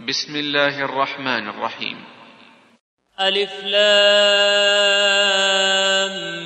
بسم الله الرحمن الرحيم. ألف لام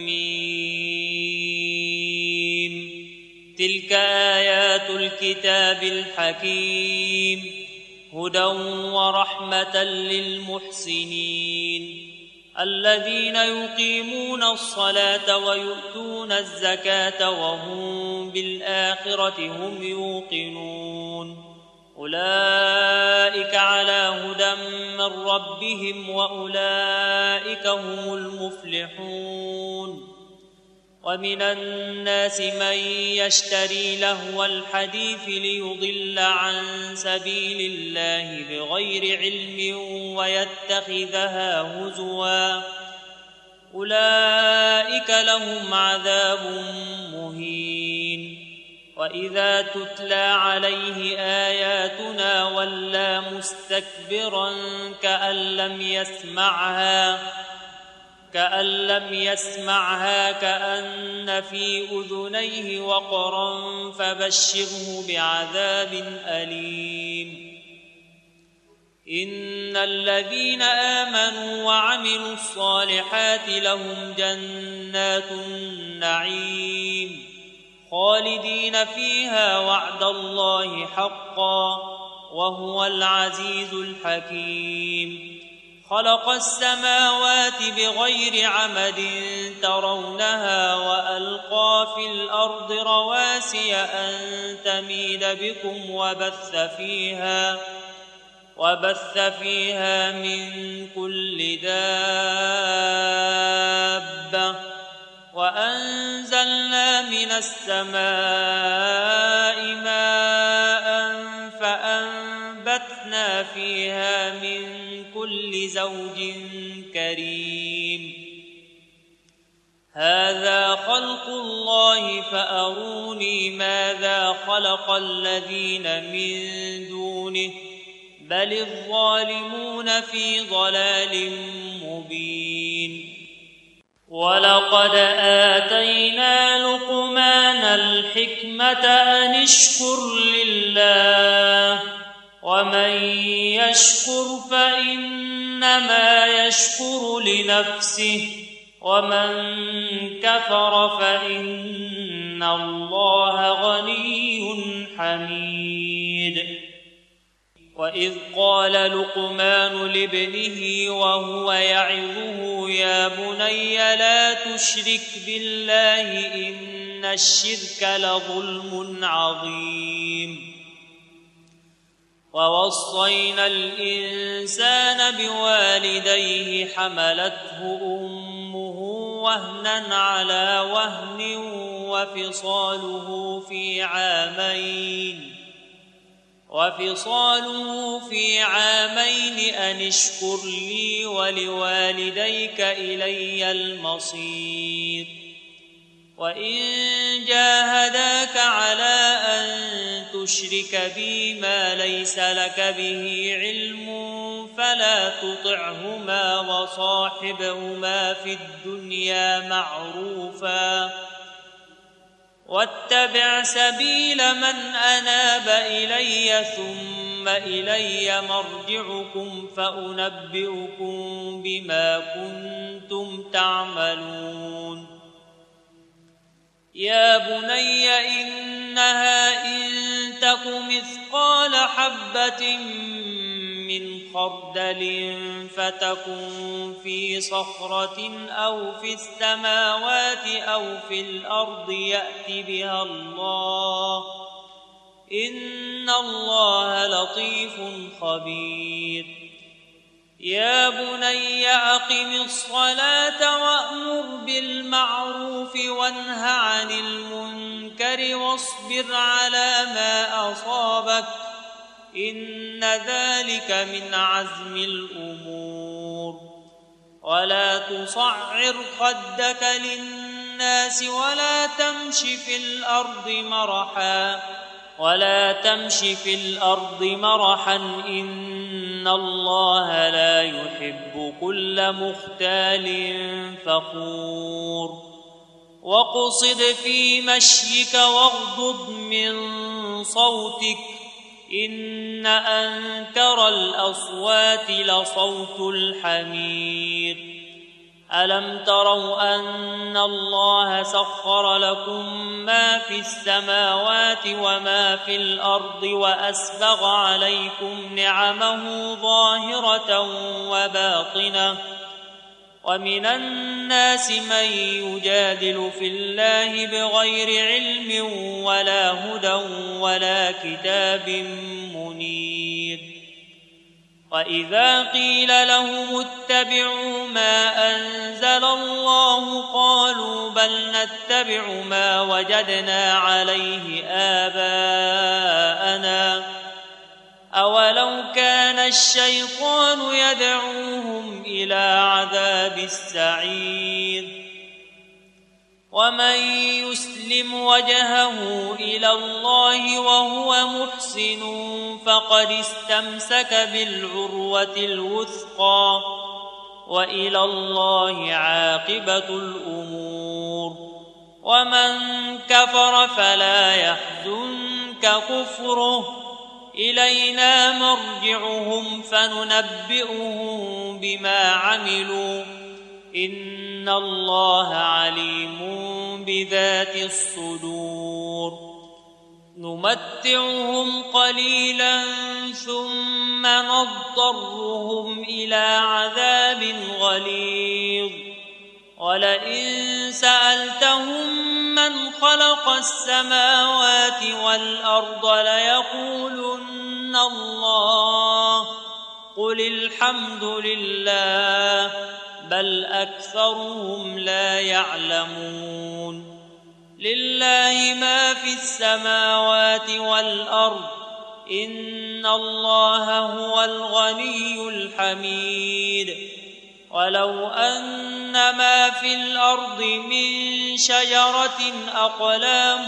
ميم. تلك آيات الكتاب الحكيم هدى ورحمة للمحسنين الذين يقيمون الصلاة ويؤتون الزكاة وهم بالآخرة هم يوقنون أولئك على هدى من ربهم وأولئك هم المفلحون. ومن الناس من يشتري لهو الحديث ليضل عن سبيل الله بغير علم ويتخذها هزوا أولئك لهم عذاب مهين. وإذا تتلى عليه آياتنا ولى مستكبرا كأن لم يسمعها كأن في أذنيه وقرا فبشره بعذاب أليم. إن الذين آمنوا وعملوا الصالحات لهم جنات النعيم خالدين فيها وعد الله حقا وهو العزيز الحكيم. خلق السماوات بغير عمد ترونها وألقى في الأرض رواسي أن تميد بكم وبث فيها من كل دابة وأنزلنا من السماء ماء فأنبتنا فيها من كل زوج كريم. هذا خلق الله فأروني ماذا خلق الذين من دونه بل الظالمون في ضلال مبين. ولقد آتينا لقمان الحكمة أن اشكر لله ومن يشكر فإنما يشكر لنفسه ومن كفر فإن الله غني حميد. وإذ قال لقمان لابنه وهو يعظه يا بني لا تشرك بالله إن الشرك لظلم عظيم. ووصينا الإنسان بوالديه حملته أمه وهنا على وهن وفصاله في عامين أن اشكر لي ولوالديك إلي المصير. وإن جاهداك على أن تشرك بي ما ليس لك به علم فلا تطعهما وصاحبهما في الدنيا معروفا واتبع سبيل من أناب إلي ثم إلي مرجعكم فأنبئكم بما كنتم تعملون. يا بني إنها إن تك مثقال حبة من خردل فتكن في صخرة أو في السماوات أو في الأرض يأت بها الله إن الله لطيف خبير. يا بني أقم الصلاة وأمر بالمعروف وانه عن المنكر واصبر على ما أصابك إن ذلك من عزم الأمور. ولا تصعر خدك للناس ولا تمش في الأرض مرحا إن الله لا يحب كل مختال فخور. واقصد في مشيك واغضض من صوتك إن أنكر الأصوات لصوت الحمير. ألم تروا أن الله سخر لكم ما في السماوات وما في الأرض وأسبغ عليكم نعمه ظاهرة وباطنة، ومن الناس من يجادل في الله بغير علم ولا هدى ولا كتاب منير. وإذا قيل لهم اتبعوا ما أنزل الله قالوا بل نتبع ما وجدنا عليه آباءنا أولو كان الشيطان يدعوهم إلى عذاب السعير. ومن يسلم وجهه إلى الله وهو محسن فقد استمسك بالعروة الوثقى وإلى الله عاقبة الأمور. ومن كفر فلا يحزنك كفره، إلينا مرجعهم فننبئهم بما عملوا إن الله عليم بذات الصدور. نمتعهم قليلا ثم نضطرهم إلى عذاب غليظ. ولئن سألتهم من خلق السماوات والأرض ليقولن الله قل الحمد لله بل أكثرهم لا يعلمون. لله ما في السماوات والأرض إن الله هو الغني الحميد. ولو أن ما في الأرض من شجرة أقلام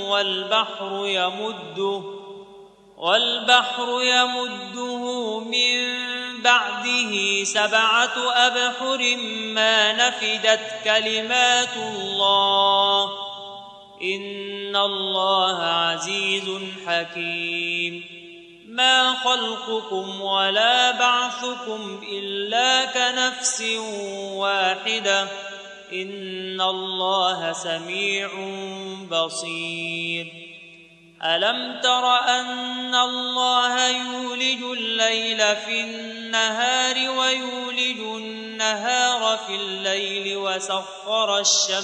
والبحر يمده من بعده 7 أبحر ما نفدت كلمات الله إن الله عزيز حكيم. ما خلقكم ولا بعثكم إلا كنفس واحدة إن الله سميع بصير. ألم تر أن الله يولج الليل في النهار ويولج النهار في الليل وسخر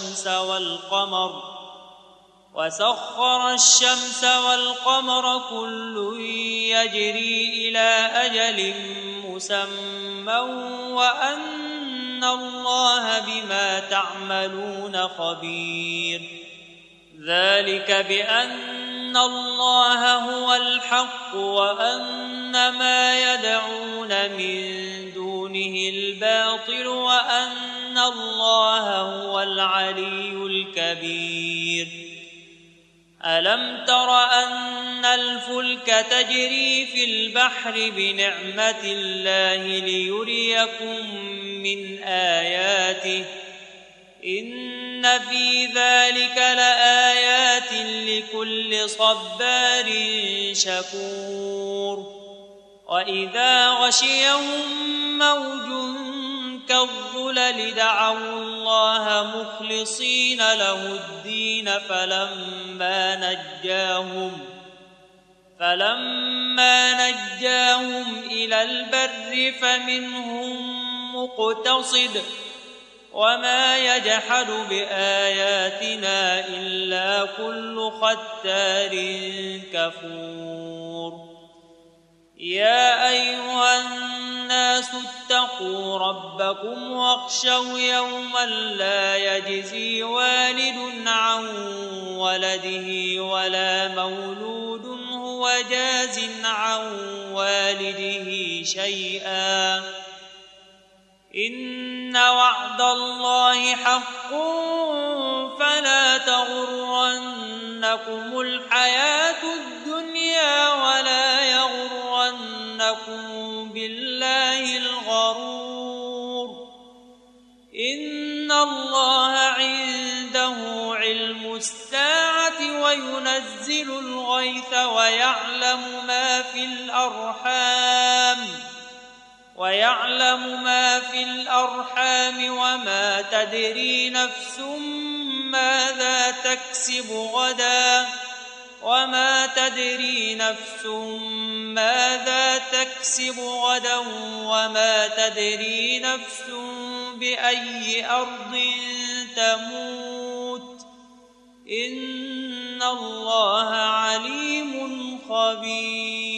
الشمس والقمر كل يجري إلى أجل مسمى وأن الله بما تعملون خبير. ذلك بأن الله هو الحق وأن ما يدعون من دونه الباطل وأن الله هو العلي الكبير. ألم تر أن الفلك تجري في البحر بنعمة الله ليريكم من آياته إن في ذلك لآيات لكل صبار شكور. وإذا غشيهم موج كالظلل دعوا الله مخلصين له الدين فلما نجاهم إلى البر فمنهم مقتصد وما يجحد بآياتنا إلا كل ختار كفور. يا أيها الناس اتقوا ربكم واخشوا يوما لا يجزي والد عن ولده ولا مولود هو جاز عن والده شيئا إن وعد الله حق فلا تغرنكم الحياة الدنيا ولا يغرنكم بالله الغرور. إن الله عنده علم الساعة وينزل وينزل الغيث ويعلم ما في الأرحام وما تدري نفس ماذا تكسب غدا وما تدري نفس بأي أرض تموت إن الله عليم خبير